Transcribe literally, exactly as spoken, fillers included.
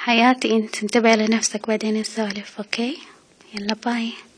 حياتي انت انتبهي لنفسك بعدين نسولف. اوكي يلا باي.